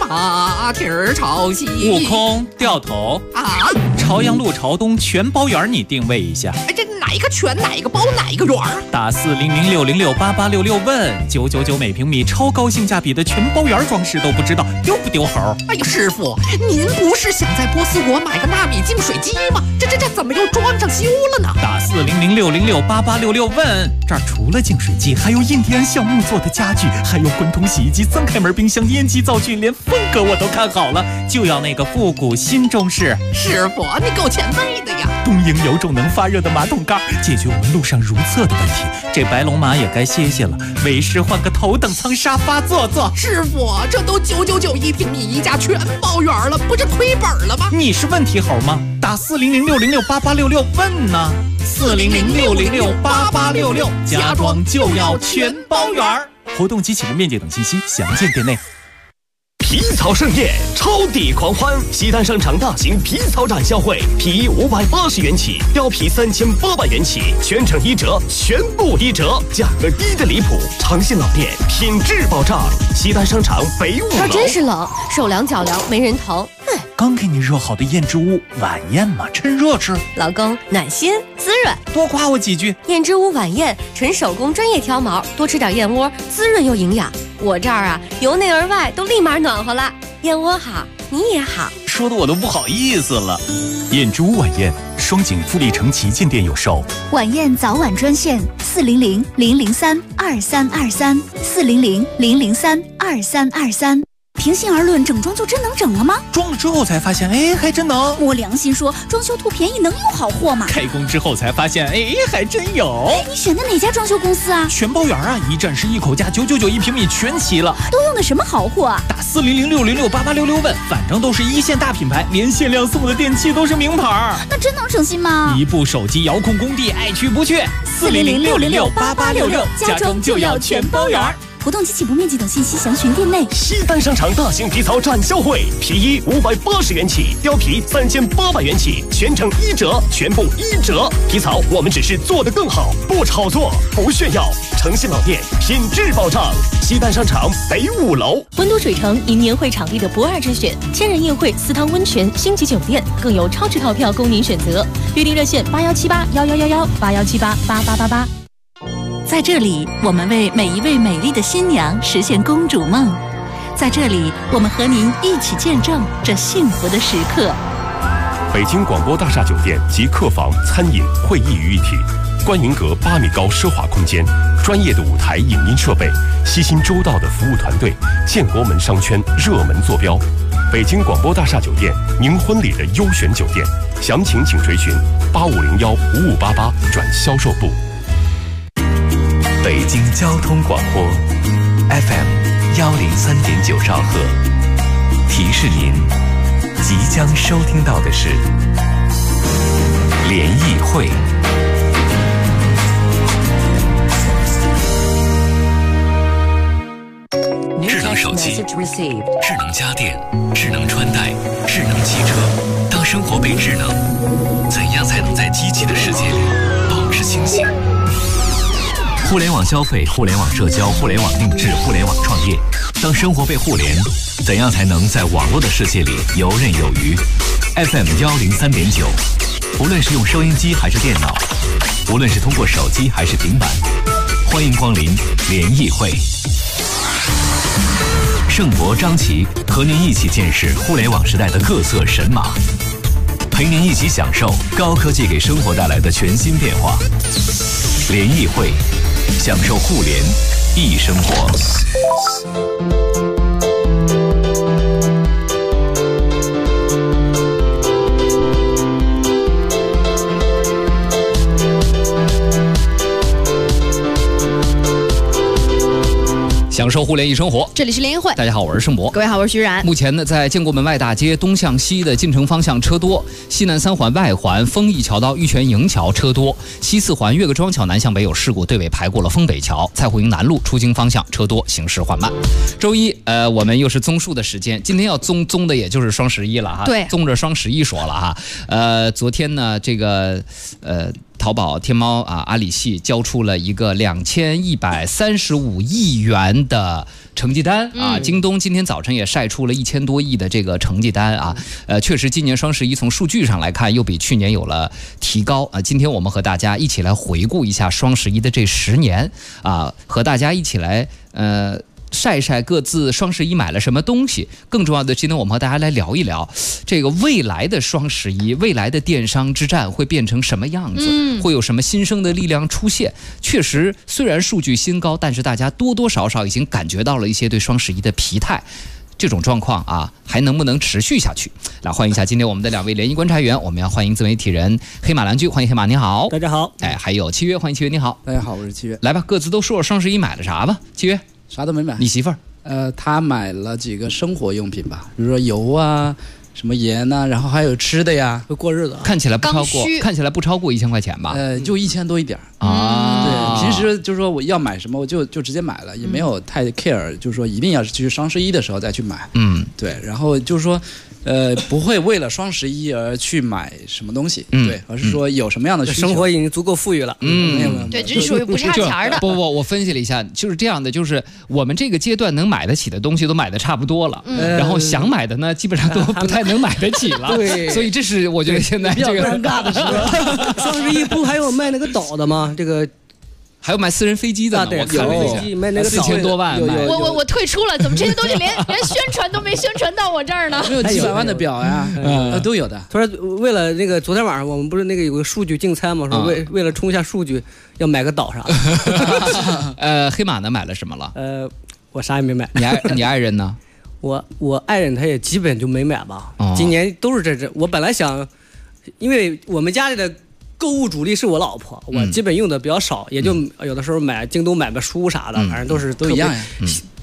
大蹄儿朝西。 悟空掉头啊！ 朝阳路朝东全包圆，你定位一下。 哎，这哪一个全，哪一个包，哪一个圆？ 打4006068866问999每平米，超高性价比的全包圆装饰都不知道丢不丢猴？ 哎呀，师傅，您不是想在波斯国买个纳米净水机吗？这怎么又装上修了呢？ 打4006068866问，这儿除了净水机，还有印第安橡木做的家具，还有滚筒洗衣机、3开门冰箱、烟机灶具，连风格我都看好了，就要那个复古新中式。 师傅，你够前卫的呀！ 东营有种能发热的马桶盖，解决我们路上如厕的问题。这白龙马也该歇歇了，为师换个头等舱沙发坐坐。 师傅，这都9991平米一家全包圆了，不是亏本了吗？ 你是问题猴吗？打4006068866问呢，4006068866，家装就要全包圆。活动及启动面积等信息详见店内。 皮草盛宴，超抵狂欢！西单商场大型皮草展销会，皮衣580元起，貂皮3800元起，全程1折，全部1折，价格低得离谱。诚信老店，品质保障。西单商场北5楼。 这真是冷，手凉脚凉没人疼。 刚给你热好的燕之屋晚宴嘛，趁热吃。 老公，暖心滋润， 多夸我几句。 燕之屋晚宴，纯手工专业挑毛，多吃点燕窝，滋润又营养。我这儿啊，由内而外都立马暖和了。燕窝好，你也好， 说的我都不好意思了。燕之屋晚宴，双井富力城旗舰店有售。 晚宴早晚专线400-003-2323，400-003-2323。平心而论，整装就真能整了吗？ 装了之后才发现，哎，还真能。 摸良心说，装修图便宜能有好货吗？ 开工之后才发现，哎，还真有。 你选的哪家装修公司啊？ 全包圆啊，一站式一口价，9991平米全齐了。 都用的什么好货啊？ 打4006068866问，反正都是一线大品牌，连限量送的电器都是名牌。 那真能省心吗？ 一部手机遥控工地，爱去不去。 40006068866， 家装就要全包圆。 活动及起步面积等信息详询店内。 西单商场大型皮草展销会，皮衣580元起，貂皮3800元起，全程1折，全部1折。皮草我们只是做得更好，不炒作，不炫耀。诚信老店，品质保障。西单商场北5楼。 温都水城因年会场地的不二之选，千人宴会、4汤温泉、星级酒店，更有超值套票供您选择。预订热线81781111，8178888888。 在这里，我们为每一位美丽的新娘实现公主梦。在这里，我们和您一起见证这幸福的时刻。 北京广播大厦酒店及客房、餐饮、会议于一体，观云阁8米高奢华空间，专业的舞台影音设备，悉心周到的服务团队，建国门商圈热门坐标。北京广播大厦酒店，您婚礼的优选酒店。详情请垂询85015588转销售部。 北京交通广播 FM103.9兆赫，提示您即将收听到的是联谊会。智能手机、智能家电、智能穿戴、智能汽车，当生活被智能，怎样才能在机器的世界里保持清醒？互联网消费、互联网社交、互联网定制、互联网创业，当生活被互联，怎样才能在网络的世界里游刃有余？ FM103.9，无论是用收音机还是电脑，无论是通过手机还是平板，欢迎光临联谊会。盛博、张琪和您一起见识互联网时代的各色神马，陪您一起享受高科技给生活带来的全新变化。联谊会，享受互联易生活。 享受互联易生活， 这里是联谊会。 大家好，我是盛博。 各位好，我是徐然。 目前呢，在建国门外大街东向西的进城方向车多，西南3环外环丰益桥到玉泉营桥车多，西4环岳各庄桥南向北有事故，队尾排过了丰北桥。蔡湖营南路出京方向车多，行驶缓慢。周一，我们又是综述的时间，今天要综的也就是双11了哈。 对， 综着双11说了哈。昨天呢，这个淘宝、天猫啊、阿里系交出了一个2135亿元的成绩单啊。京东今天早晨也晒出了1000多亿的这个成绩单啊。确实今年双11从数据上来看又比去年有了提高啊。今天我们和大家一起来回顾一下双11的这10年啊，和大家一起来晒晒各自双11买了什么东西。更重要的，今天我们和大家来聊一聊这个未来的双11，未来的电商之战会变成什么样子，会有什么新生的力量出现。确实虽然数据新高，但是大家多多少少已经感觉到了一些对双11的疲态。这种状况啊，还能不能持续下去？来欢迎一下今天我们的2位联谊观察员，我们要欢迎自媒体人黑马蓝居，欢迎黑马，你好。 大家好。 还有七月，欢迎七月，你好。 大家好，我是七月。 来吧，各自都说说双11买了啥吧。七月啥都没买。 你媳妇儿？ 她买了几个生活用品吧，比如说油啊。什么盐呐，然后还有吃的呀， 会过日子， 看起来不超过1000块钱吧？ 就1000多一点啊。对，平时就是说我要买什么，我就直接买了，也没有太 care，就是说一定要是去双11的时候再去买。对，然后就是说。不会为了双11而去买什么东西，对，而是说有什么样的需求， 生活已经足够富裕了。 没有， 对，这属于不差钱的。 不，我分析了一下，就是这样的，就是我们这个阶段能买得起的东西都买得差不多了，然后想买的呢，基本上都不太能买得起了。对，所以这是我觉得现在这个尴尬的时候。双11不还有卖那个岛的吗？这个。 还有买私人飞机的呢，我看了一下，4000多万。 我退出了，怎么这些东西连宣传都没宣传到我这儿呢？ 没有几百万的表呀，都有的。 他说为了那个昨天晚上我们不是那个有个数据竞猜嘛，说为了冲一下数据要买个岛啥的。黑马呢买了什么了？ 我啥也没买。 你爱人呢？ 我爱人他也基本就没买吧。今年都是这。我本来想，因为我们家里的。购物主力是我老婆，我基本用的比较少，也就有的时候买京东买个书啥的，反正都一样呀。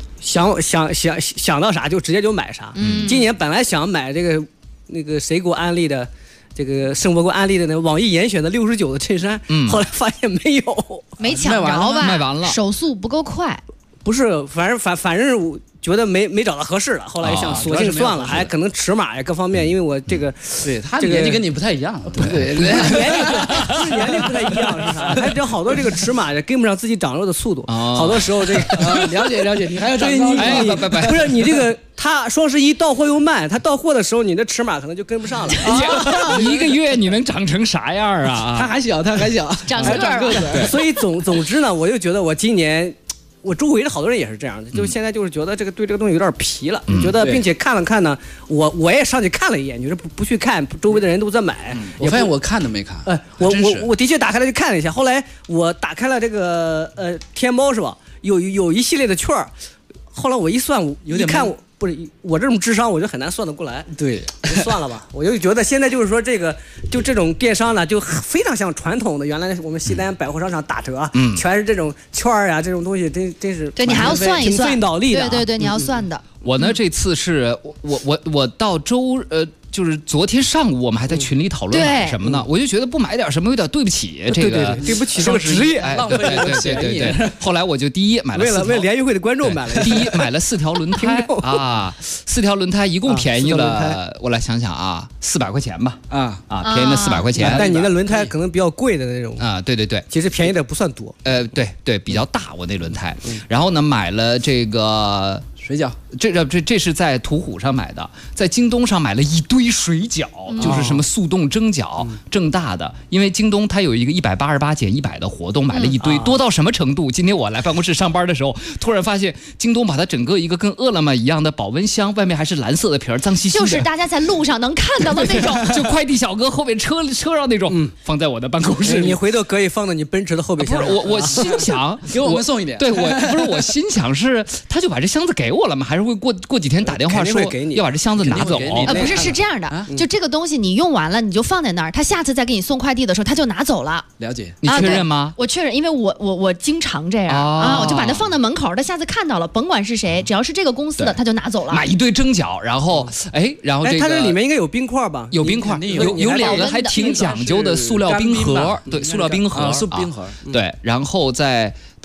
想到啥就直接就买啥。今年本来想买那个谁给我安利的，这个盛博给我安利的那个网易严选的69的衬衫，后来发现没有， 没抢着吧？ 卖完了， 手速不够快。 不是，反正觉得没找到合适的，后来想索性算了，还可能尺码呀各方面，因为我这个对他年纪跟你不太一样， 对，年龄不太一样是啥？还有好多这个尺码也跟不上自己长肉的速度，好多时候这个了解，你还要追你不是你这个他双11到货又慢，他到货的时候你的尺码可能就跟不上了。 1个月你能长成啥样啊？ 他还小， 长个儿。所以总之呢，我就觉得我今年。我周围的好多人也是这样的，就是现在就是觉得对这个东西有点疲了，觉得并且看了看呢，我也上去看了一眼，就是不去看，周围的人都在买。 我发现我看都没看。 我的确打开了去看了一下，后来我打开了这个天猫是吧？有一系列的券儿，后来我一算，一看不是我这种智商，我就很难算得过来。 对， 算了吧。我就觉得现在就是说就这种电商呢，就非常像传统的原来我们西单百货商场打折，全是这种券啊，这种东西真是。 对，你还要算一算， 挺费脑力的。 对，你要算的。 我呢这次是我到就是昨天上午我们还在群里讨论买什么呢？我就觉得不买点什么有点对不起这个， 对不起这个职业， 浪费对。后来我就第一买了为联谊会的观众买了， 第一买了4条轮胎啊，4条轮胎一共便宜了，我来想想啊，400块钱吧便宜了400块钱。 但你的轮胎可能比较贵的那种啊，对， 其实便宜的不算多， 对，比较大我那轮胎，然后呢买了这个。 水饺， 这是在途虎上买的，在京东上买了一堆水饺，就是什么速冻蒸饺，正大的，因为京东它有一个188减100的活动，买了一堆，多到什么程度？今天我来办公室上班的时候，突然发现京东把它整个一个跟饿了么一样的保温箱，外面还是蓝色的皮儿，脏兮兮的， 就是大家在路上能看到的那种， 就快递小哥后面车上那种，放在我的办公室里。 你回头可以放到你奔驰的后备箱。 不是我心想给我们送一点， 对我心想是他就把这箱子给我了吗？还是会过几天打电话说要把这箱子拿走？ 不是这样的，就这个东西你用完了你就放在那儿，他下次再给你送快递的时候他就拿走了。 了解， 你确认吗？ 我确认，因为我经常这样我就把它放在门口，他下次看到了，甭管是谁，只要是这个公司的他就拿走了。 买一堆蒸饺，然后这个它这里面应该有冰块吧？ 有冰块，有2个还挺讲究的塑料冰盒，对，塑料冰盒， 冰盒， 对，然后在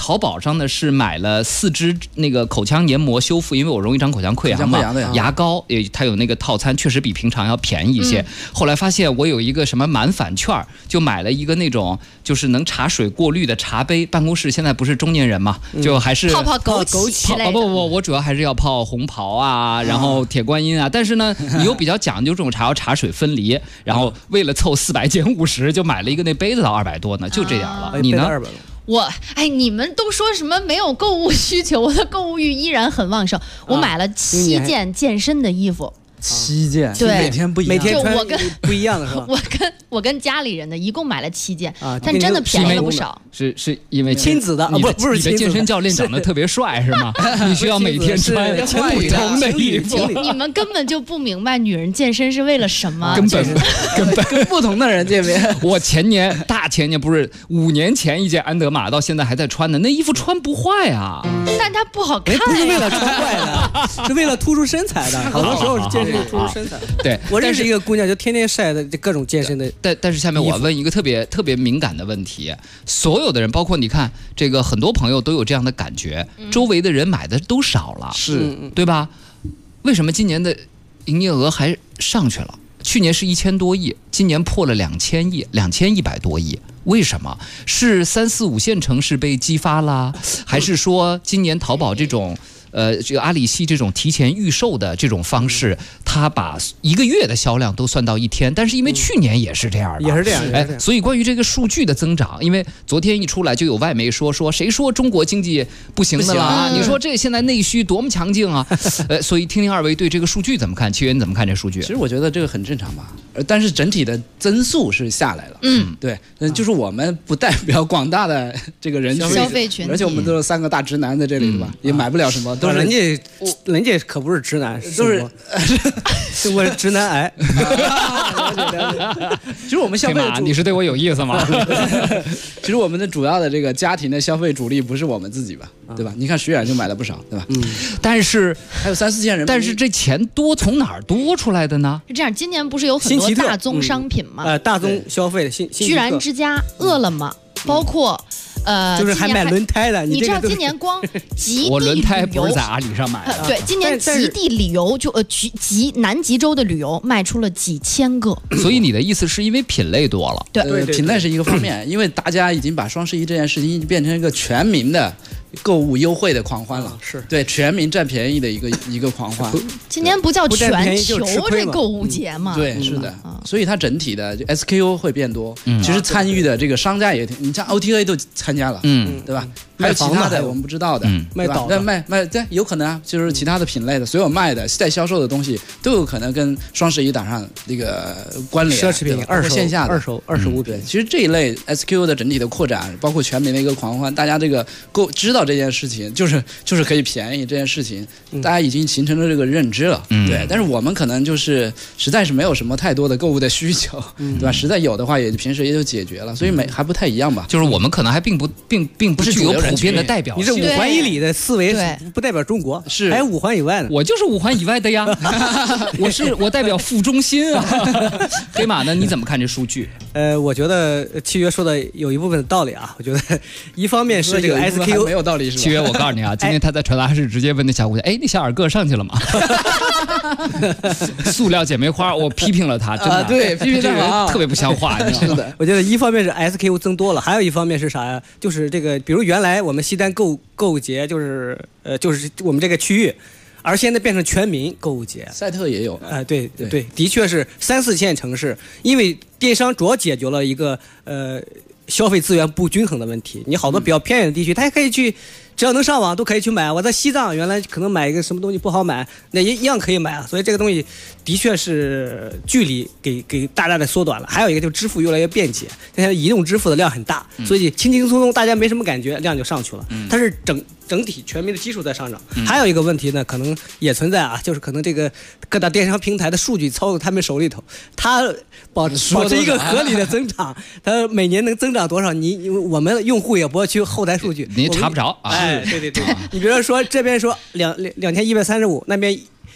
淘宝上呢是买了4支那个口腔黏膜修复，因为我容易长口腔溃疡嘛，牙膏它有那个套餐，确实比平常要便宜一些。后来发现我有一个什么满返券，就买了一个那种就是能茶水过滤的茶杯。办公室现在不是中年人嘛，就还是泡枸杞。 不，我主要还是要泡红袍啊，然后铁观音啊。但是呢，你又比较讲究这种茶要茶水分离，然后为了凑400减50，就买了一个那杯子到200多呢，就这样了。你呢？ 你们都说什么没有购物需求，我的购物欲依然很旺盛。我买了7件健身的衣服。 7件， 对， 每天不一样， 每天穿不一样的是吧？ 我跟家里人的一共买了7件，但真的便宜了不少。 是因为亲子的，不是你的健身教练长得特别帅是吗？你需要每天穿不同的衣服。 你们根本就不明白女人健身是为了什么， 根本跟不同的人见面。 我大前年不是5年前一件安德玛，到现在还在穿呢，那衣服穿不坏啊， 但它不好看呀。 不是为了穿坏的，是为了突出身材的。好多时候是健身突出身材。 对， 我认识一个姑娘，就天天晒的各种健身的。 但是下面我问一个特别敏感的问题，所有的人，包括你看这个很多朋友都有这样的感觉，周围的人买的都少了， 是对吧？为什么今年的营业额还上去了？去年是1000多亿，今年破了2000亿，2100多亿。为什么？是3、4、5线城市被激发啦，还是说今年淘宝这种这个阿里系这种提前预售的这种方式，它把1个月的销量都算到1天，但是因为去年也是这样的， 也是这样， 所以关于这个数据的增长，因为昨天一出来就有外媒说谁说中国经济不行的了啊？你说这现在内需多么强劲啊？所以听听2位对这个数据怎么看？七元怎么看这数据？ 其实我觉得这个很正常吧，但是整体的增速是下来了。对，就是我们不代表广大的这个人群消费群体， 而且我们都是3个大直男在这里对吧？也买不了什么。都是人家可不是直男，都是我是直男癌。 其实我们消费， 你是对我有意思吗？ 其实我们的主要的这个家庭的消费主力不是我们自己吧，对吧？你看徐冉就买了不少，对吧？ 但是还有3、4件人， 但是这钱多从哪儿多出来的呢？ 是这样，今年不是有很多大宗商品吗？ 大宗消费的居然之家、饿了么，包括。 就是还买轮胎的， 你知道今年光极地旅游， 我轮胎不是在阿里上买的。 对，今年极地旅游就南极洲的旅游卖出了几千个。 所以你的意思是因为品类多了？ 对，品类是一个方面，因为大家已经把双11这件事情变成一个全民的购物优惠的狂欢了， 是对全民占便宜的一个狂欢。 今年不叫全球这购物节嘛？ 对，是的，所以它整体的就 SKU 会变多。其实参与的这个商家也挺，你像 OTA 都参加了，对吧？还有其他的我们不知道的， 卖岛卖对，有可能啊，就是其他的品类的，所有卖的在销售的东西都有可能跟双11打上这个关联。 奢侈品、二手线下的二手物品， 其实这一类 SKU 的整体的扩展，包括全民的一个狂欢，大家这个知道这件事情，就是可以便宜这件事情，大家已经形成了这个认知了，对。但是我们可能就是实在是没有什么太多的购物的需求，对吧？实在有的话，也平时也就解决了，所以还不太一样吧。 就是我们可能还并不具有普遍的代表性。 你这5环以里的思维不代表中国， 是还有5环以外的。 我就是5环以外的呀，我代表副中心啊。黑马呢？你怎么看这数据？ 我觉得契约说的有一部分的道理啊。我觉得一方面是这个 SKU 没有道理是吧？ 契约，我告诉你啊，今天他在传达室直接问那小姑娘，那小二哥上去了吗？塑料姐妹花，我批评了他，真的， 对，批评他特别不像话。 是的， 我觉得一方面是 SKU 增多了，还有一方面是啥呀？就是这个，比如原来我们西单购物节就是我们这个区域，而现在变成全民购物节。 赛特也有， 对，的确是3、4线城市，因为电商主要解决了一个消费资源不均衡的问题。你好多比较偏远的地区，他也可以去，只要能上网都可以去买。我在西藏原来可能买一个什么东西不好买，那一样可以买啊。所以这个东西的确是距离给大大的缩短了。还有一个就是支付越来越便捷，现在移动支付的量很大，所以轻轻松松大家没什么感觉，量就上去了。它是整体全民的基础在上涨。还有一个问题呢，可能也存在啊，就是可能这个各大电商平台的数据操作他们手里头，它保持一个合理的增长，它每年能增长多少？我们用户也不要去后台数据， 你查不着啊。 对，你比如说这边说2135，那边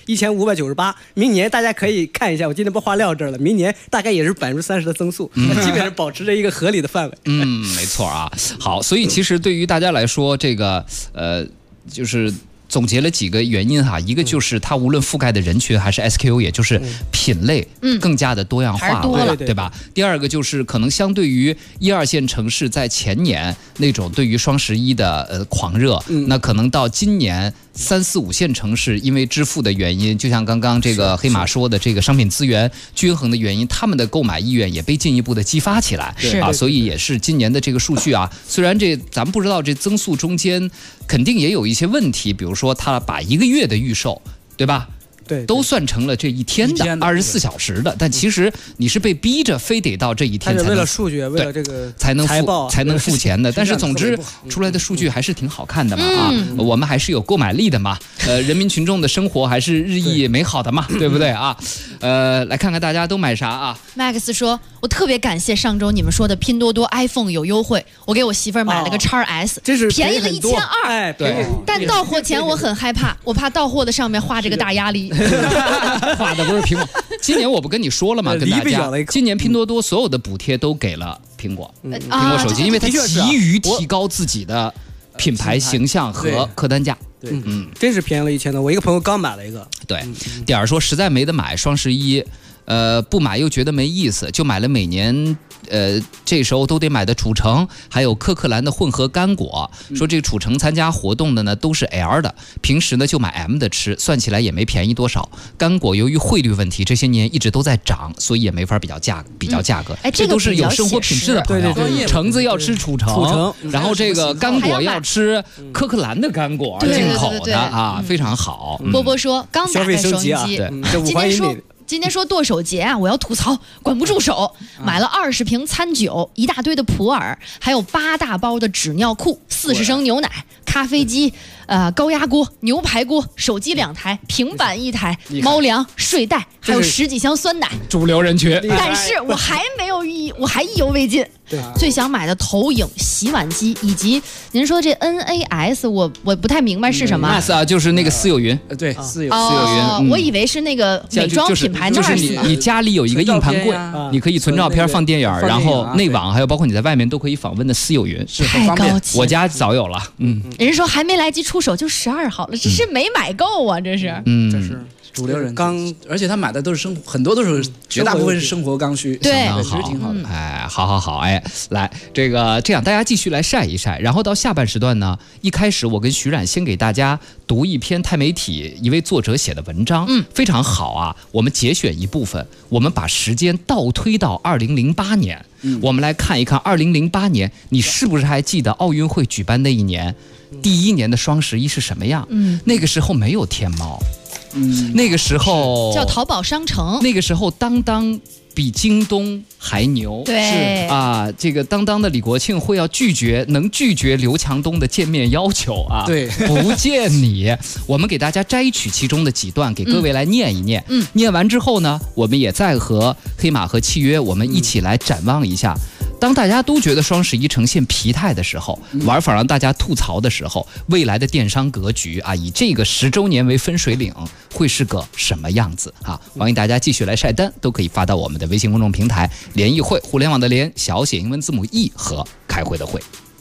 1598，明年大家可以看一下，我今天不话撂这儿了，明年大概也是30%的增速，基本上保持着一个合理的范围。 没错啊。好，所以其实对于大家来说，这个就是总结了几个原因哈，一个就是它无论覆盖的人群还是 SKU， 也就是品类更加的多样化了，对吧？第二个就是可能相对于1、2线城市在前年那种对于双11的狂热，那可能到今年3、4、5线城市因为支付的原因，就像刚刚这个黑马说的这个商品资源均衡的原因，他们的购买意愿也被进一步的激发起来啊，所以也是今年的这个数据啊，虽然咱们不知道这增速中间肯定也有一些问题，比如说他把1个月的预售，对吧？ 对， 都算成了这一天的24小时的，但其实你是被逼着非得到这一天才能， 为了数据，为了这个才能付钱的。但是总之出来的数据还是挺好看的嘛啊，我们还是有购买力的嘛，人民群众的生活还是日益美好的嘛，对不对啊？来看看大家都买啥啊 ？Max 说，我特别感谢上周你们说的拼多多 iPhone 有优惠，我给我媳妇儿买了个XS， 真是便宜了1200， 哎，对。 但到货前我很害怕，我怕到货的上面画着个大鸭梨。 画的不是苹果。今年我不跟你说了吗？跟大家，今年拼多多所有的补贴都给了苹果手机，因为它急于提高自己的品牌形象和客单价。 对，真是便宜了1000多。我一个朋友刚买了一个。 对，点儿说实在没得买，双11。不买又觉得没意思，就买了每年这时候都得买的褚橙，还有科克兰的混合干果。说这个褚橙参加活动的呢都是 L 的，平时呢就买 M 的吃，算起来也没便宜多少。干果由于汇率问题，这些年一直都在涨，所以也没法比较价格。这都是有生活品质的朋友。橙子要吃褚橙，然后这个干果要吃科克兰的干果，进口的啊，非常好。 波波说刚打开收音机，今天说剁手节啊，我要吐槽，管不住手，买了20瓶餐酒，一大堆的普洱，还有8大包的纸尿裤，40升牛奶，咖啡机，高压锅，牛排锅，手机2台，平板1台，猫粮，睡袋，还有10几箱酸奶， 主流人群。 但是我还意犹未尽。 对， 最想买的投影、洗碗机以及您说这 NAS， 我不太明白是什么。 NAS 啊，就是那个私有云。 对，私有云。我以为是那个美妆品牌那儿。 就是你家里有一个硬盘柜，你可以存照片、放电影，然后内网还有包括你在外面都可以访问的私有云， 太高级。 我家早有了。 人家说还没来及出手就12号了，这是没买够啊，这是。 这是。主流人而且他买的都是很多都是绝大部分是生活刚需， 对， 其实挺好的。 哎，好，哎，来这样大家继续来晒一晒，然后到下半时段呢，一开始我跟徐冉先给大家读一篇钛媒体一位作者写的文章，非常好啊。我们节选一部分，我们把时间倒推到2008年，我们来看一看2008年，你是不是还记得奥运会举办那一年，第1年的双11是什么样？那个时候没有天猫。那个时候叫淘宝商城， 那个时候当当比京东还牛， 对啊，这个当当的李国庆会要能拒绝刘强东的见面要求啊， 对， 不见你。我们给大家摘取其中的几段，给各位来念一念。念完之后呢，我们也再和黑马和契约，我们一起来展望一下。当大家都觉得双11呈现疲态的时候，玩法让大家吐槽的时候，未来的电商格局啊，以这个10周年为分水岭，会是个什么样子啊？欢迎大家继续来晒单，都可以发到我们的微信公众平台“联谊会”，互联网的联，小写英文字母 E 和开会的会。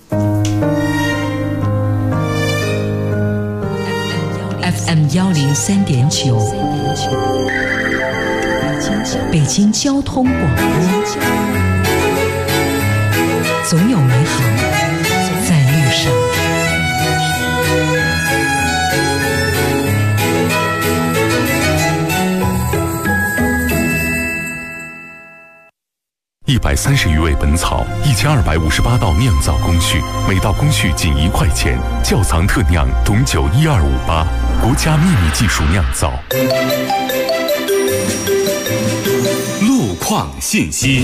FM 103.9，北京交通广播。总有美好在路上。 130余味本草，1258道酿造工序，每道工序仅1块钱。窖藏特酿董酒12588，国家秘密技术酿造。 路况信息。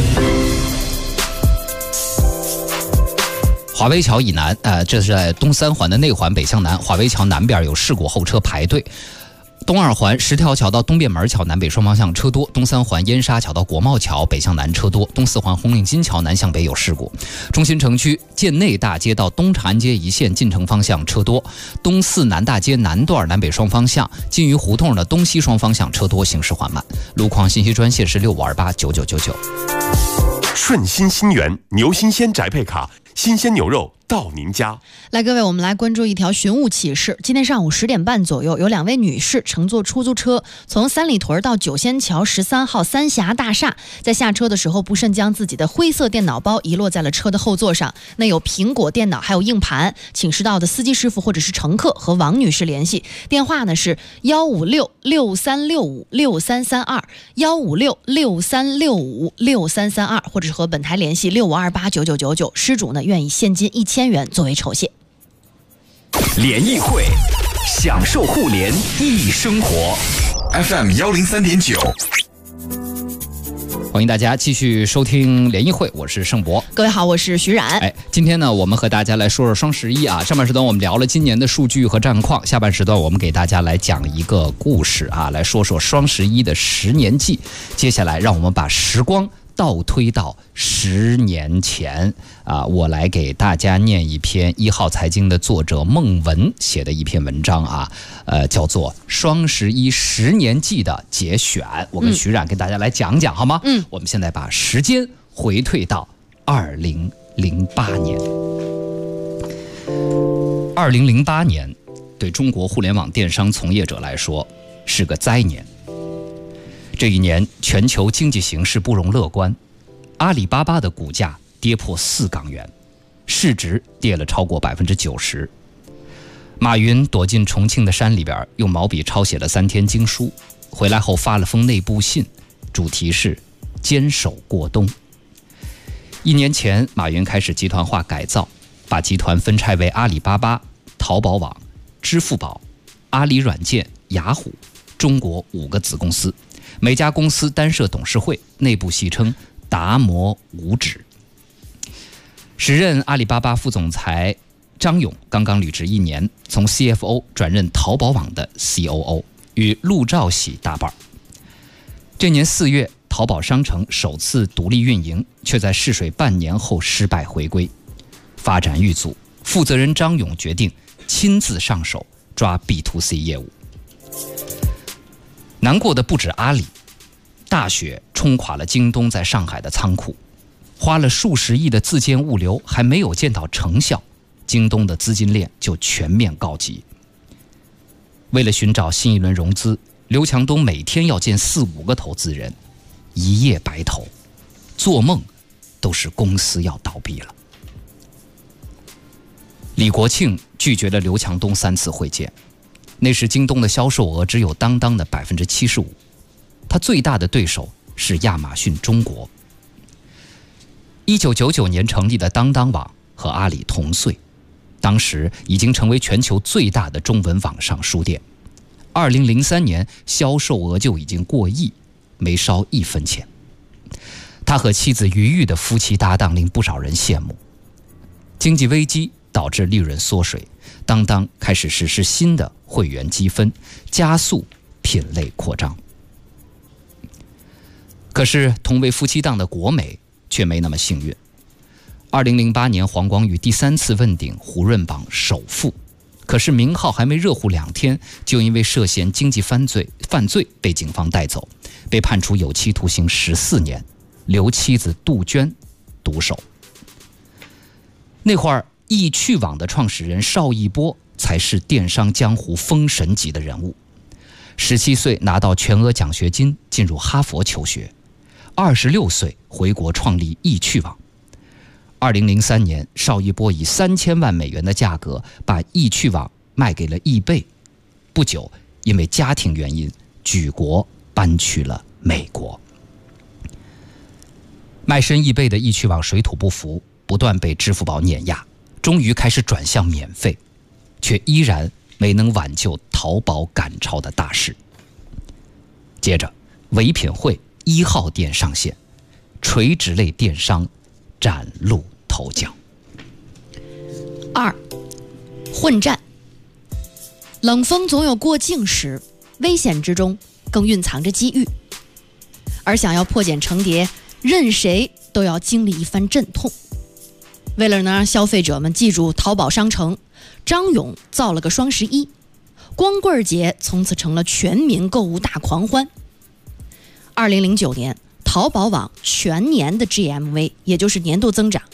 华威桥以南，这是在东3环的内环北向南，华威桥南边有事故，后车排队。 东2环石条桥到东便门桥南北双方向车多，东3环燕沙桥到国贸桥北向南车多，东4环红领巾桥南向北有事故。中心城区建内大街到东长安街一线进城方向车多，东4南大街南段南北双方向金鱼胡同的东西双方向车多，行驶缓慢。路况信息专线是65289999。 顺心新源牛新鲜宅配卡，新鲜牛肉到您家。 来，各位，我们来关注一条寻物启事。今天上午10点半左右，有2位女士乘坐出租车从三里屯到九仙桥13号三峡大厦，在下车的时候不慎将自己的灰色电脑包遗落在了车的后座上，内有苹果电脑还有硬盘，请示到的司机师傅或者是乘客和王女士联系，电话呢是15663656332 15663656332，或者是和本台联系65289999，失主呢愿意现金1000元作为酬谢。 联谊会，享受互联易生活。 FM 103.9。 欢迎大家继续收听联谊会，我是盛博。 各位好，我是徐冉。 今天呢，我们和大家来说说双11啊。上半时段我们聊了今年的数据和战况，下半时段我们给大家来讲一个故事啊，来说说双11的10年记。接下来，让我们把时光倒推到10年前啊，我来给大家念一篇1号财经的作者孟文写的一篇文章啊，叫做《双11 10年记》的节选。我跟徐冉跟大家来讲讲好吗？我们现在把时间回退到2008年。2008年对中国互联网电商从业者来说是个灾年。这一年，全球经济形势不容乐观，阿里巴巴的股价跌破4港元，市值跌了超过90%。马云躲进重庆的山里边，用毛笔抄写了3天经书，回来后发了封内部信，主题是坚守过冬。1年前，马云开始集团化改造，把集团分拆为阿里巴巴、淘宝网、支付宝、阿里软件、雅虎、中国5个子公司。每家公司单设董事会，内部戏称达摩5指。时任阿里巴巴副总裁张勇刚刚履职1年，从 CFO 转任淘宝网的 COO， 与陆兆禧搭伴。这年4月，淘宝商城首次独立运营，却在试水半年后失败回归。发展遇阻，负责人张勇决定亲自上手抓 B2C 业务。难过的不止阿里，大雪冲垮了京东在上海的仓库，花了数十亿的自建物流还没有见到成效，京东的资金链就全面告急。为了寻找新一轮融资，刘强东每天要见4-5个投资人，一夜白头，做梦都是公司要倒闭了。李国庆拒绝了刘强东3次会见，那时京东的销售额只有当当的75%，他最大的对手是亚马逊中国。1999年成立的当当网和阿里同岁，当时已经成为全球最大的中文网上书店。2003年销售额就已经过亿，没烧1分钱。他和妻子余玉的夫妻搭档令不少人羡慕。经济危机导致利润缩水，当当开始实施新的会员积分，加速品类扩张。可是同为夫妻档的国美却没那么幸运。2008年，黄光裕第3次问鼎胡润榜首富，可是名号还没热乎2天，就因为涉嫌经济犯罪被警方带走，被判处有期徒刑14年，留妻子杜鹃独守。那会儿，易趣网的创始人邵一波才是电商江湖封神级的人物。17岁拿到全额奖学金，进入哈佛求学。26岁回国创立易趣网。2003年，邵一波以3000万美元的价格把易趣网卖给了易贝。不久，因为家庭原因，举国搬去了美国。卖身易贝的易趣网水土不服，不断被支付宝碾压，终于开始转向免费，却依然没能挽救淘宝赶超的大势。接着，唯品会1号店上线，垂直类电商崭露头角。 2. 混战。冷风总有过境时， 危险之中更蕴藏着机遇。而想要破茧成蝶，任谁都要经历一番阵痛。为了能让消费者们记住淘宝商城，张勇造了个双11，光棍节从此成了全民购物大狂欢。2009年，淘宝网全年的 GMV， 也就是年度增长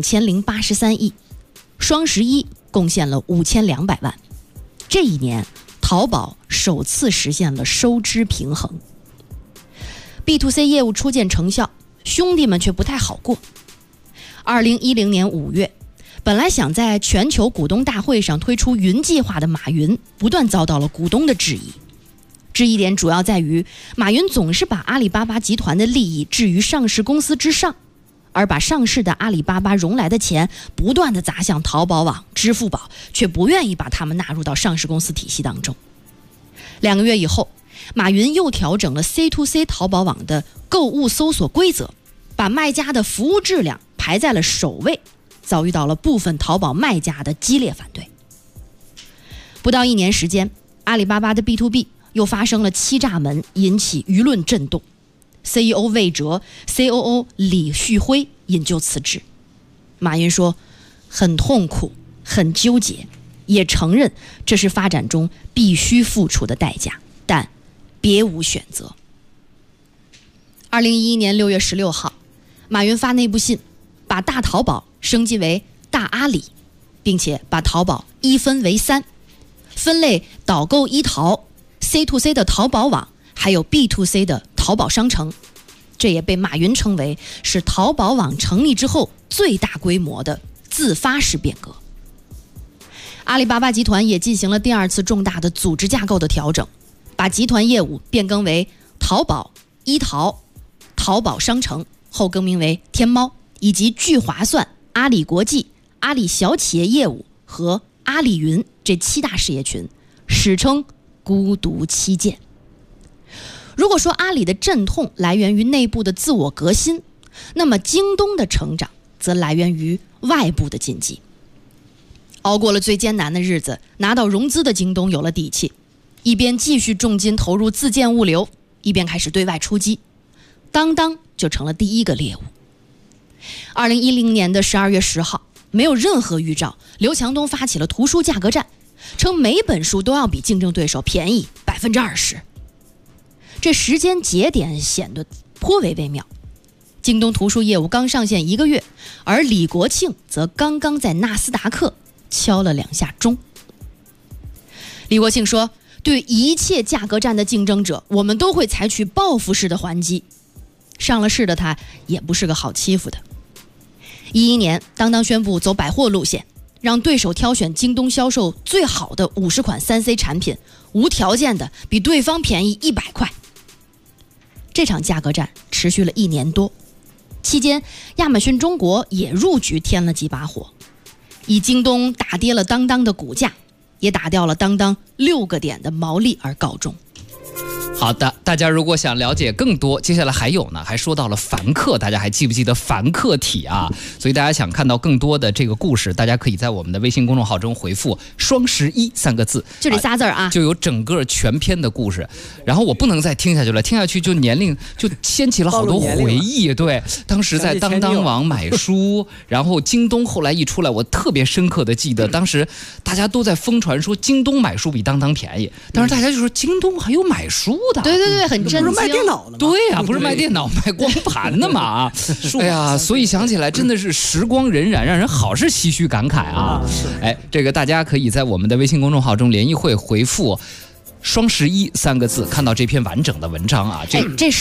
2083亿，双11贡献了5200万。这一年，淘宝首次实现了收支平衡。B2C 业务初见成效，兄弟们却不太好过。2010年5月，本来想在全球股东大会上推出云计划的马云，不断遭到了股东的质疑。质疑点主要在于，马云总是把阿里巴巴集团的利益置于上市公司之上，而把上市的阿里巴巴融来的钱不断地砸向淘宝网、支付宝，却不愿意把他们纳入到上市公司体系当中。2个月以后，马云又调整了 C2C 淘宝网的购物搜索规则，把卖家的服务质量排在了首位，遭遇到了部分淘宝卖家的激烈反对。不到1年时间，阿里巴巴的 B2B 又发生了欺诈门，引起舆论震动。CEO 魏哲、COO 李旭辉引咎辞职。马云说，很痛苦，很纠结，也承认这是发展中必须付出的代价，但别无选择。2011年6月16号，马云发内部信，把大淘宝升级为大阿里，并且把淘宝一分为3，分类导购一淘、C2C 的淘宝网，还有 B2C 的淘宝商城。这也被马云称为是淘宝网成立之后最大规模的自发式变革。阿里巴巴集团也进行了第2次重大的组织架构的调整，把集团业务变更为淘宝一淘、淘宝商城，后更名为天猫，以及聚划算、阿里国际、阿里小企业业务和阿里云这7大事业群，史称孤独7剑。如果说阿里的阵痛来源于内部的自我革新，那么京东的成长则来源于外部的晋级。熬过了最艰难的日子，拿到融资的京东有了底气，一边继续重金投入自建物流，一边开始对外出击，当当就成了第一个猎物。2010年的12月10号，没有任何预兆，刘强东发起了图书价格战，称每本书都要比竞争对手便宜20%。这时间节点显得颇为微妙。京东图书业务刚上线1个月，而李国庆则刚刚在纳斯达克敲了2下钟。李国庆说，对一切价格战的竞争者，我们都会采取报复式的还击。上了市的他也不是个好欺负的。11年，当当宣布走百货路线，让对手挑选京东销售最好的50款3C 产品，无条件的比对方便宜100块。这场价格战持续了1年多，期间亚马逊中国也入局添了几把火，以京东打跌了当当的股价，也打掉了当当6个点的毛利而告终。 好的，大家如果想了解更多，接下来还有呢，还说到了凡客，大家还记不记得凡客体啊？所以大家想看到更多的这个故事，大家可以在我们的微信公众号中回复双11 3个字， 就这仨字啊， 就有整个全篇的故事。然后我不能再听下去了，听下去就年龄就掀起了好多回忆。对，当时在当当网买书，然后京东后来一出来，我特别深刻的记得，当时大家都在疯传说京东买书比当当便宜，但是大家就说京东还有买书。 对对对，很震惊。 不是卖电脑的吗？ 对呀、不是卖电脑，卖光盘的嘛。哎呀，所以想起来真的是时光荏苒，让人好是唏嘘感慨啊。哎，这个大家可以在我们的微信公众号中联谊会回复双11 3个字，看到这篇完整的文章啊。这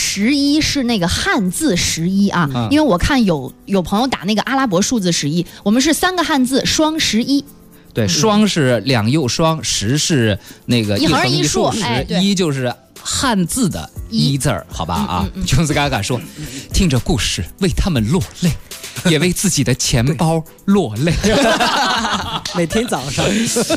11是那个汉字11啊，因为我看有朋友打那个阿拉伯数字11，我们是3个汉字双11。 对，双是两右双，10是那个一横一竖，11就是汉字的1字儿，好吧啊。琼斯嘎嘎说，听着故事为他们落泪，也为自己的钱包落泪。 每天早上。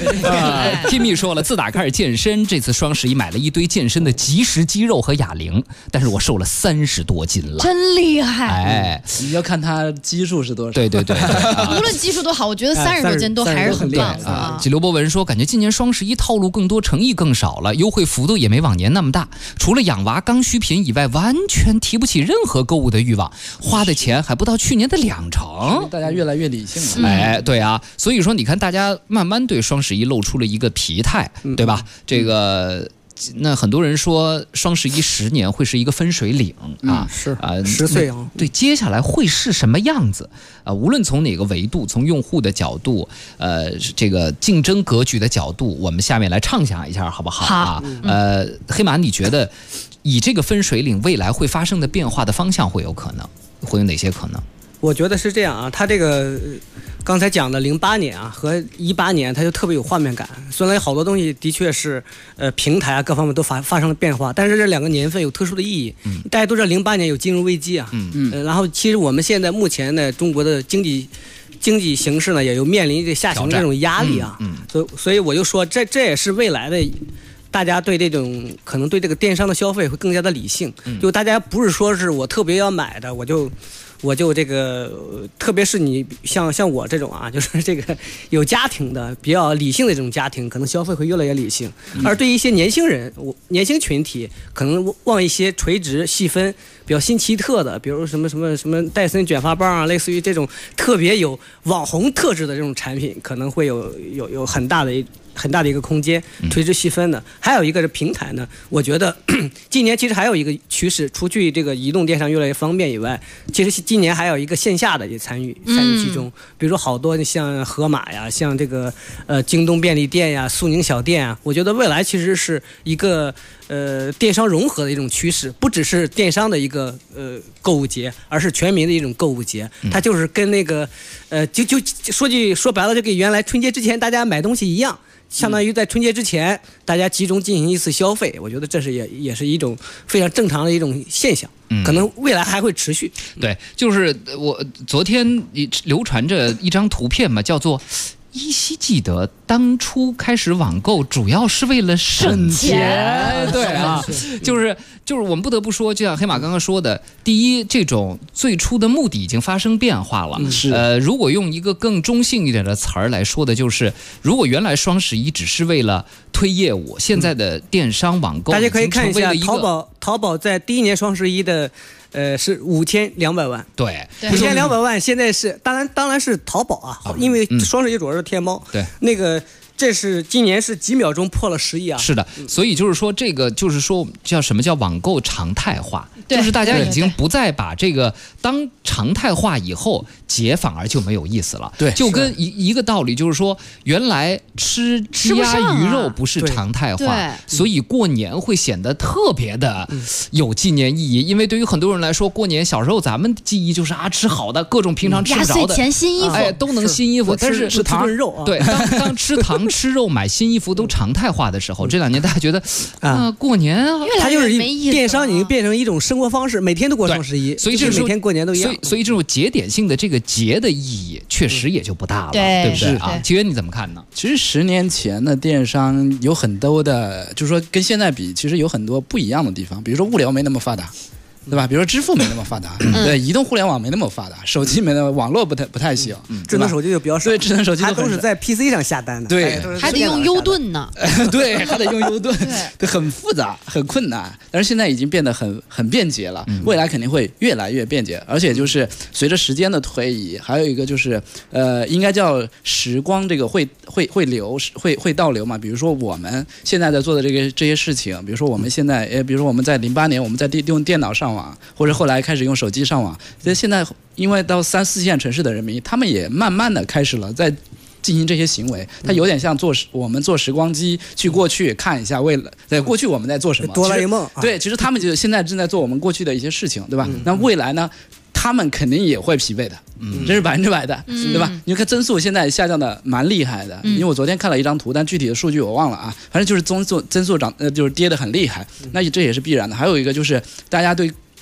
Kimi 说了，自打开始健身，这次双11买了一堆健身的即食鸡肉和哑铃，但是我瘦了30多斤了， 真厉害！ 哎， 你要看他基数是多少。 对对对， 无论基数多好，我觉得30多斤都还是很棒的啊。 刘博文说，感觉今年双11套路更多，诚意更少了，优惠幅度也没往年那么大，除了养娃刚需品以外，完全提不起任何购物的欲望，花的钱还不到去年的2成。 大家越来越理性了。 哎，对啊，所以说你看，大家慢慢对双11露出了一个疲态，对吧？这个。那很多人说双11 10年会是一个分水岭啊， 是啊，10岁啊， 对，接下来会是什么样子啊？无论从哪个维度，从用户的角度，这个竞争格局的角度，我们下面来畅想一下，好不好啊？黑马，你觉得以这个分水岭未来会发生的变化的方向会有哪些可能？ 我觉得是这样啊，他这个刚才讲的08年啊和18年，它就特别有画面感。虽然好多东西的确是平台啊各方面都发生了变化，但是这2个年份有特殊的意义。大家都知道08年有金融危机啊，然后其实我们现在目前呢，中国的经济形势呢也有面临这下行这种压力啊，所以我就说这也是未来的。大家对这种可能对这个电商的消费会更加的理性，就大家不是说是我特别要买的，我就这个，特别是你像我这种啊，就是这个有家庭的比较理性的这种家庭，可能消费会越来越理性。而对于一些年轻人，年轻群体，可能往一些垂直细分、比较新奇特的，比如什么戴森卷发棒啊，类似于这种特别有网红特质的这种产品，可能会有很大的一个空间，垂直细分的。还有一个是平台呢，我觉得今年其实还有一个趋势，除去这个移动电商越来越方便以外，其实今年还有一个线下的也参与其中，比如说好多像盒马呀，像这个京东便利店呀、苏宁小店啊，我觉得未来其实是一个电商融合的一种趋势，不只是电商的一个购物节，而是全民的一种购物节。它就是跟那个就说白了，就跟原来春节之前大家买东西一样。相当于在春节之前，大家集中进行一次消费，我觉得这是也是一种非常正常的一种现象，可能未来还会持续。 对，就是我昨天流传着一张图片嘛，叫做依稀记得当初开始网购主要是为了省钱，对啊，就是我们不得不说，就像黑马刚刚说的，第一，这种最初的目的已经发生变化了。如果用一个更中性一点的词儿来说的，就是如果原来双11只是为了推业务，现在的电商网购， 大家可以看一下淘宝在第一年双11的。是5200万， 对 ，5200万，现在是当然是淘宝啊，因为双11主要是天猫， 对， 那个这是今年是几秒钟破了10亿啊， 是的，所以就是说这个就是说叫什么叫网购常态化，就是大家已经不再把这个当常态化以后，节反而就没有意思了， 对， 就跟一个道理，就是说原来吃鸡鸭鱼肉不是常态化，所以过年会显得特别的有纪念意义，因为对于很多人来说，过年小时候咱们记忆就是吃好的各种平常吃不着的， 压岁钱新衣服， 哎，都能新衣服，但是吃糖肉啊， 对，当吃糖吃肉买新衣服都常态化的时候，这2年大家觉得过年越来越没意思， 电商已经变成一种生活方式，每天都过双11， 所以这每天过年都一样， 所以这种节点性的这个节的意义确实也就不大了，对不对啊？奇源你怎么看呢？ 其实10年前的电商有很多的，就是说跟现在比，其实有很多不一样的地方，比如说物流没那么发达。对吧？比如说支付没那么发达，对，移动互联网没那么发达，手机没那么网络不太行， 智能手机就比较少， 对，智能手机都是在 PC 上下单的， 对， 还得用优盾呢， 对，还得用优盾，对，很复杂，很困难。但是现在已经变得很便捷了，未来肯定会越来越便捷，而且就是随着时间的推移，还有一个就是应该叫时光这个会倒流嘛。比如说我们现在在做的这些事情，比如说我们现在比如说我们在08年我们在用电脑上网，或者后来开始用手机上网，所以现在因为到3、4线城市的人民，他们也慢慢的开始了在进行这些行为，它有点像我们坐时光机去过去看一下，在过去我们在做什么， 哆啦 A 梦， 对，其实他们就现在正在做我们过去的一些事情，对吧？那未来呢？他们肯定也会疲惫的，这是100%的，对吧？你看增速现在下降的蛮厉害的，因为我昨天看了一张图，但具体的数据我忘了啊，反正就是增速就是跌得很厉害，那这也是必然的。还有一个就是大家对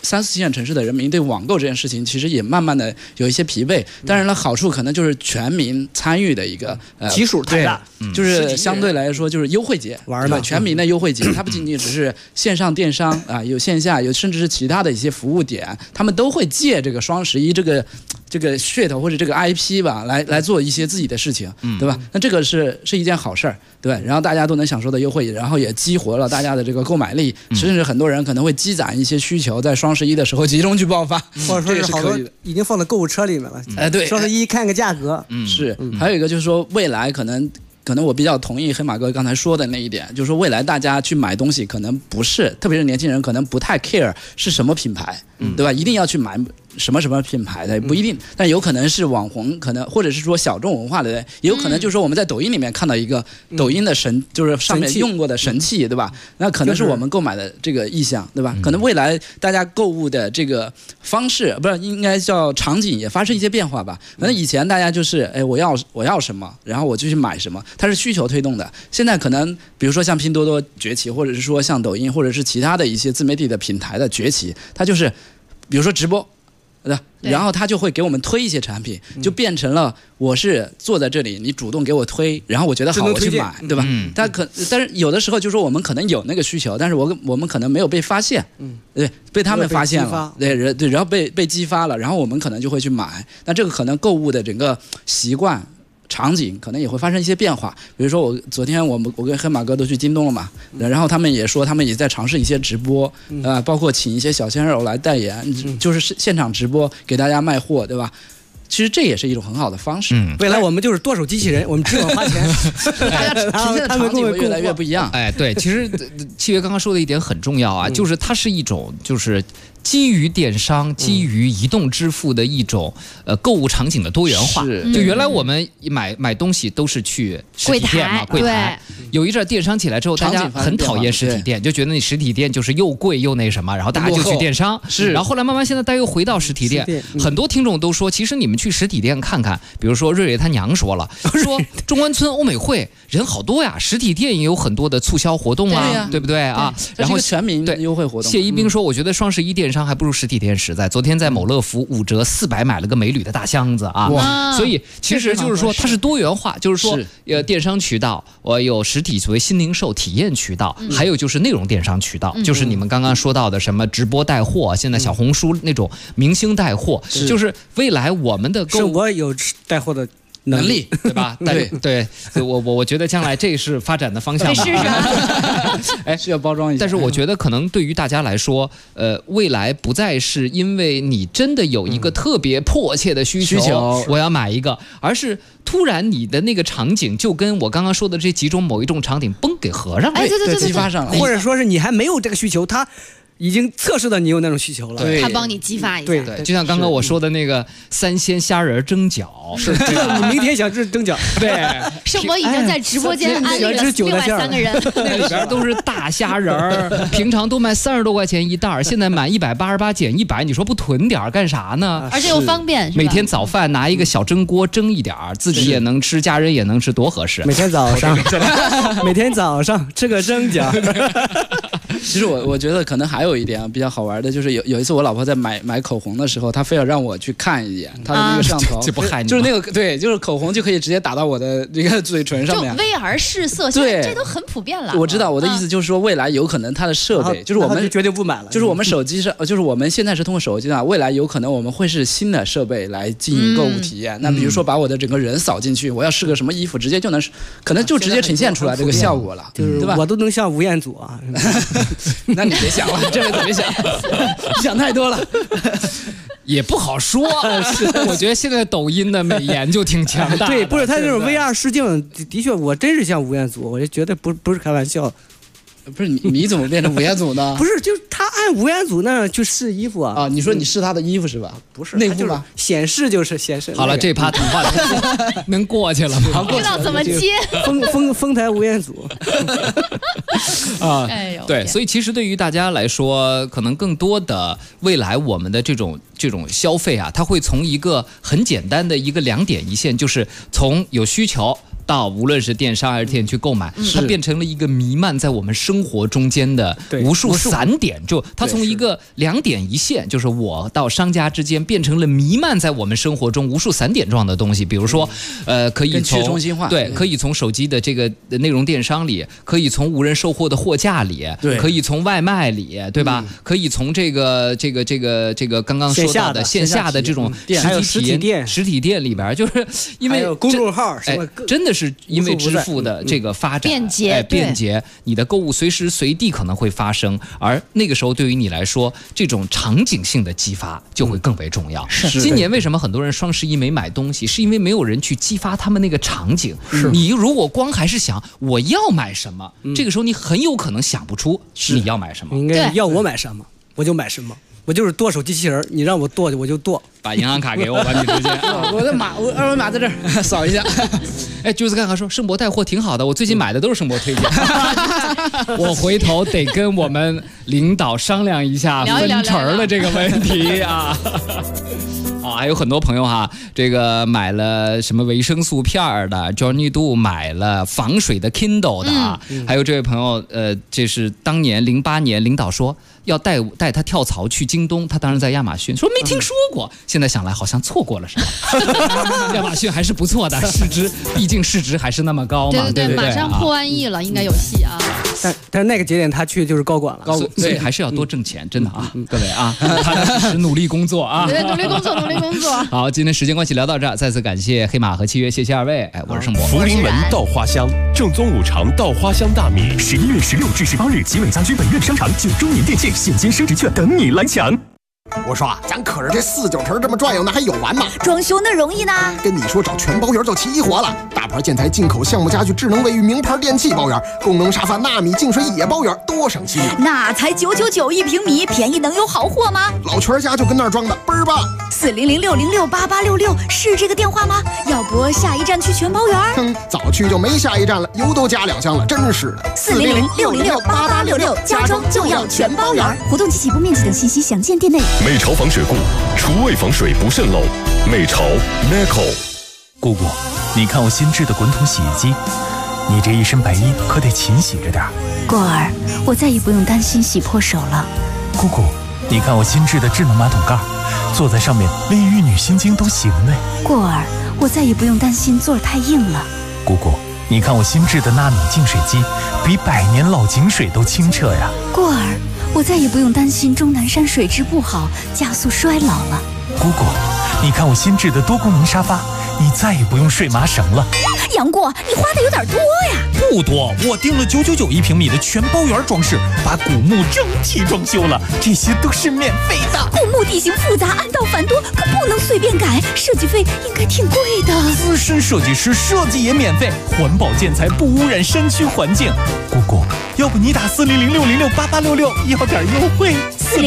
3、4线城市的人民对网购这件事情其实也慢慢的有一些疲惫。当然了，好处可能就是全民参与的一个基数太大， 就是相对来说就是优惠节玩的全民的优惠节，它不仅仅只是线上电商啊，有线下，有甚至是其他的一些服务点，他们都会借这个双11这个噱头或者这个 IP 吧，来做一些自己的事情，对吧？那这个是一件好事儿，对。然后大家都能享受到优惠，然后也激活了大家的这个购买力，甚至很多人可能会积攒一些需求，在双11的时候集中去爆发， 或者说是好多已经放在购物车里面了。 对， 双11看个价格， 是。还有一个就是说，未来可能我比较同意黑马哥刚才说的那一点，就是说未来大家去买东西可能不是，特别是年轻人可能不太 care 是什么品牌，对吧？一定要去买什么品牌的不一定，但有可能是网红，可能或者是说小众文化的，也有可能就是说我们在抖音里面看到一个抖音的就是上面用过的神器，对吧？那可能是我们购买的这个意向，对吧？可能未来大家购物的这个方式，不是应该叫场景也发生一些变化吧？可能以前大家就是我要什么，然后我就去买什么，它是需求推动的。现在可能比如说像拼多多崛起，或者是说像抖音或者是其他的一些自媒体的平台的崛起，它就是比如说直播。然后他就会给我们推一些产品，就变成了我是坐在这里，你主动给我推，然后我觉得好我去买，对吧？但是有的时候就说我们可能有那个需求，但是我们可能没有被发现，对，被他们发现了，对，然后被激发了，然后我们可能就会去买。那这个可能购物的整个习惯。场景可能也会发生一些变化，比如说昨天我跟黑马哥都去京东了嘛，然后他们也说他们也在尝试一些直播，包括请一些小鲜肉来代言，就是现场直播给大家卖货，对吧？其实这也是一种很好的方式。 未来我们就是剁手机器人，我们只管花钱， 大家呈现的场景会越来越不一样。 对，其实七月刚刚说的一点很重要啊，就是它是一种就是基于电商、基于移动支付的一种购物场景的多元化。就原来我们买东西都是去实体店嘛，柜台。有一阵电商起来之后，大家很讨厌实体店，就觉得你实体店就是又贵又那什么，然后大家就去电商。然后后来慢慢现在大家又回到实体店，很多听众都说，其实你们去实体店看看，比如说瑞瑞他娘说了，说中关村欧美汇人好多呀，实体店也有很多的促销活动啊，对不对啊？然后全民优惠活动。 谢一冰说，我觉得双11电商还不如实体店实在。昨天在某乐福5折400买了个美铝的大箱子啊，所以其实就是说它是多元化，就是说电商渠道，我有实体所谓新零售体验渠道，还有就是内容电商渠道，就是你们刚刚说到的什么直播带货，现在小红书那种明星带货，就是未来我们的是我有带货的能力， 对吧？对，我觉得将来这是发展的方向。 是需要包装一下。 但是我觉得可能对于大家来说，未来不再是因为你真的有一个特别迫切的需求，我要买一个，而是突然你的那个场景就跟我刚刚说的这几种某一种场景嘣给合上了， 对， 激发上了， 或者说是你还没有这个需求，它已经测试到你有那种需求了， 他帮你激发一下。 对， 就像刚刚我说的那个3鲜虾仁蒸饺， 是你明天想吃蒸饺， 对， 盛博已经在直播间安利了另外3个人， 那里边都是大虾仁，平常都卖30多块钱一袋，现在满188减100，你说不囤点干啥呢？ 而且又方便， 每天早饭拿一个小蒸锅蒸一点，自己也能吃，家人也能吃，多合适。 每天早上吃个蒸饺。 其实我觉得可能还有一点比较好玩的，就是有一次我老婆在买口红的时候，她非要让我去看一眼她的那个摄像头， 这不害你吗？ 就是那个对，就是口红就可以直接打到我的这个嘴唇上面， 就 VR 试色， 对， 这都很普遍了。 我知道，我的意思就是说，未来有可能它的设备，就是我们绝对不买了， 就是我们手机上，就是我们现在是通过手机的，未来有可能我们会是新的设备来进行购物体验。那比如说把我的整个人扫进去，我要试个什么衣服，直接就能，可能就直接呈现出来这个效果了， 就是对吧？ 我都能像吴彦祖啊， 那你别想了，这辈子别想，想太多了。 也不好说，我觉得现在抖音的美颜就挺强大的。 对，不是他这种 VR 试镜，的确我真是像吴彦祖，我就觉得不是开玩笑。 不是你怎么变成吴彦祖呢？ 不是，就是他按吴彦祖那去试衣服啊。 你说你试他的衣服是吧？ 不是内部吗？ 显示就是显示。 好了，这趴谈话能过去了吗？ 不知道怎么接。 丰台吴彦祖。 哎呦，对，所以其实对于大家来说，可能更多的未来我们的这种消费啊，它会从一个很简单的一个2点一线，就是从有需求到无论是电商还是店去购买，它变成了一个弥漫在我们生活中间的无数散点，就它从一个2点一线，就是我到商家之间，变成了弥漫在我们生活中无数散点状的东西。比如说，可以从去中心化， 对，可以从手机的这个内容电商里，可以从无人售货的货架里，可以从外卖里，对吧？可以从这个刚刚说到的线下的这种实体店里边，就是因为公众号， 真的是因为支付的这个发展便捷，你的购物随时随地可能会发生，而那个时候对于你来说，这种场景性的激发就会更为重要。今年为什么很多人双11没买东西，是因为没有人去激发他们那个场景。你如果光还是想我要买什么，这个时候你很有可能想不出你要买什么。 应该要我买什么我就买什么。我就是剁手机器人，你让我剁我就剁。 把银行卡给我吧，你直接。 我的我二维码在这儿，扫一下。 哎，就是刚刚说盛博带货挺好的，我最近买的都是盛博推荐。我回头得跟我们领导商量一下分成的这个问题啊。还有很多朋友哈，这个买了什么维生素片的 ，Johnny Do 买了防水的 Kindle 的啊，还有这位朋友，这是当年08年领导说要带他跳槽去京东，他当时在亚马逊说没听说过，现在想来好像错过了什么。亚马逊还是不错的，毕竟市值还是那么高嘛，对不对？ 马上破万亿了，应该有戏啊。 但是那个节点他去就是高管了， 所以还是要多挣钱，真的啊，各位啊，他努力工作啊， 对，努力工作。 好，今天时间关系聊到这儿，再次感谢黑马和契约，谢谢二位。哎，我是盛博。 福临门稻花香，正宗5常稻花香大米 ，11月16至18日，吉伟家居本院商场9周年店庆现金升值券等你来抢。 我说啊，咱可是这4、9成这么转悠，那还有完吗？ 装修那容易呢？ 跟你说，找全包园就齐活了。大牌建材、进口项目家具、智能卫浴、名牌电器包园，功能沙发、纳米净水也包园，多省心。 那才9991平米，便宜能有好货吗？ 老全家就跟那儿装的，倍儿棒。 400-606-8866是这个电话吗？要不下一站去全包园？ 早去就没下一站了，油都加2箱了，真是的。 400-606-8866，家装就要全包园。活动及起步面积等信息详见店内。 美潮防水固，厨卫防水不渗漏。美潮 Meco。 姑姑，你看我新制的滚筒洗衣机，你这一身白衣可得勤洗着点。 过儿，我再也不用担心洗破手了。 姑姑，你看我新制的智能马桶盖，坐在上面连玉女心经都行呢。 过儿，我再也不用担心座儿太硬了。 姑姑，你看我新制的纳米净水机，比100年老井水都清澈呀。 过儿，我再也不用担心终南山水质不好，加速衰老了。 姑姑，你看我新制的多功能沙发，你再也不用睡麻绳了。 杨过，你花的有点多呀。 不多，我订了9991平米的全包园装饰，把古墓整体装修了，这些都是免费的。 古墓地形复杂，暗道繁多，可不能随便改，设计费应该挺贵的。 资深设计师设计也免费，环保建材不污染山区环境。姑姑，要不你打400-606-8866要点优惠。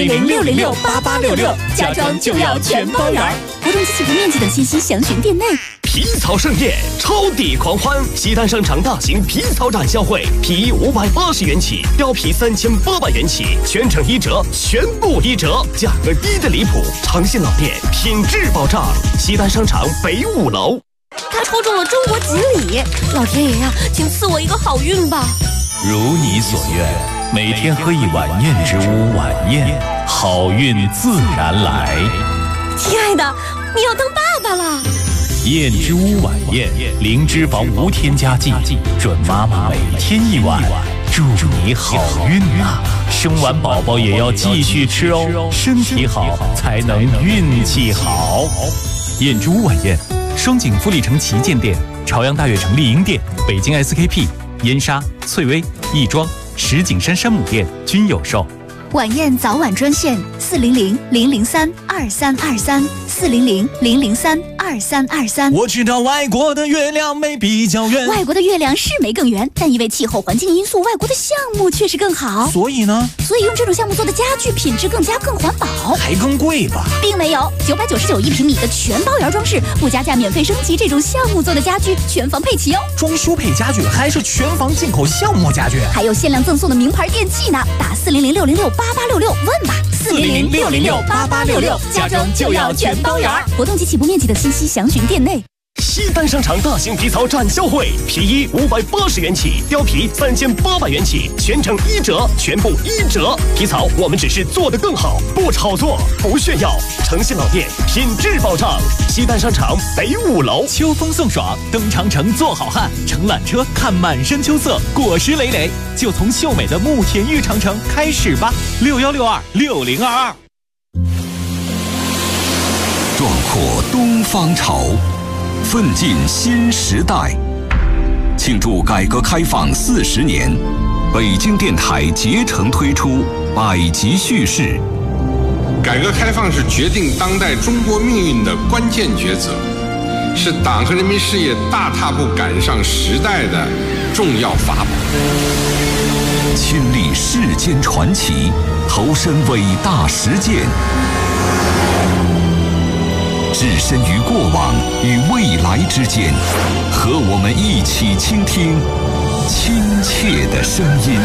400-606-8866，家装就要全包园。活动及起步面积等信息详询店内。 皮草盛宴，抄底狂欢！西单商场大型皮草展销会，皮衣580元起，貂皮3800元起，全程1折，全部1折，价格低得离谱。诚信老店，品质保障。西单商场北5楼。 他抽中了中国锦鲤，老天爷呀，请赐我一个好运吧！ 如你所愿，每天喝一碗燕之屋晚宴，好运自然来。 亲爱的，你要当爸爸了。 燕之屋晚宴，零脂肪无添加剂，准妈妈每天1碗，祝你好运啊！生完宝宝也要继续吃哦，身体好才能运气好。燕之屋晚宴，双井富力城旗舰店、朝阳大悦城丽婴店、北京 SKP、燕莎、翠微、亦庄、石景山山姆店均有售。 晚宴早晚专线400-003-2323，400-003-2323。 我知道外国的月亮没比较圆， 外国的月亮是没更圆，但因为气候环境因素，外国的项目确实更好。 所以呢？ 所以用这种项目做的家具品质更佳、更环保， 还更贵吧？ 并没有，9991平米的全包园装饰，不加价免费升级这种项目做的家具，全房配齐哦。 装修配家具还是全房进口项目家具， 还有限量赠送的名牌电器呢。打400-606-8866问吧。 400-606-8866，家装就要全包园。 活动及起步面积的信息详询店内。 西单商场大型皮草展销会，皮衣580元起，貂皮3800元起，全程1折，全部1折。皮草我们只是做得更好，不炒作，不炫耀。诚信老店，品质保障。西单商场北5楼。 秋风送爽，登长城做好汉，乘缆车看满山秋色，果实累累，就从秀美的慕田峪长城开始吧。61626022。 壮阔东方潮，奋进新时代。庆祝改革开放40年，北京电台竭诚推出百集叙事。 改革开放是决定当代中国命运的关键抉择，是党和人民事业大踏步赶上时代的重要法宝。 亲历世间传奇，投身伟大实践，置身于过往与未来之间，和我们一起倾听亲切的声音。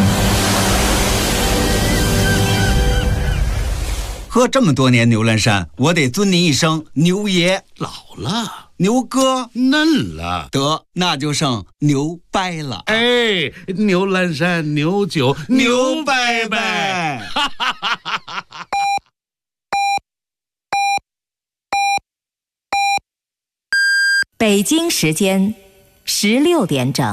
喝这么多年牛栏山，我得尊您一声牛爷。 老了， 牛哥嫩了， 得那就剩牛掰了。 哎，牛栏山牛酒牛掰掰。 北京时间16点整。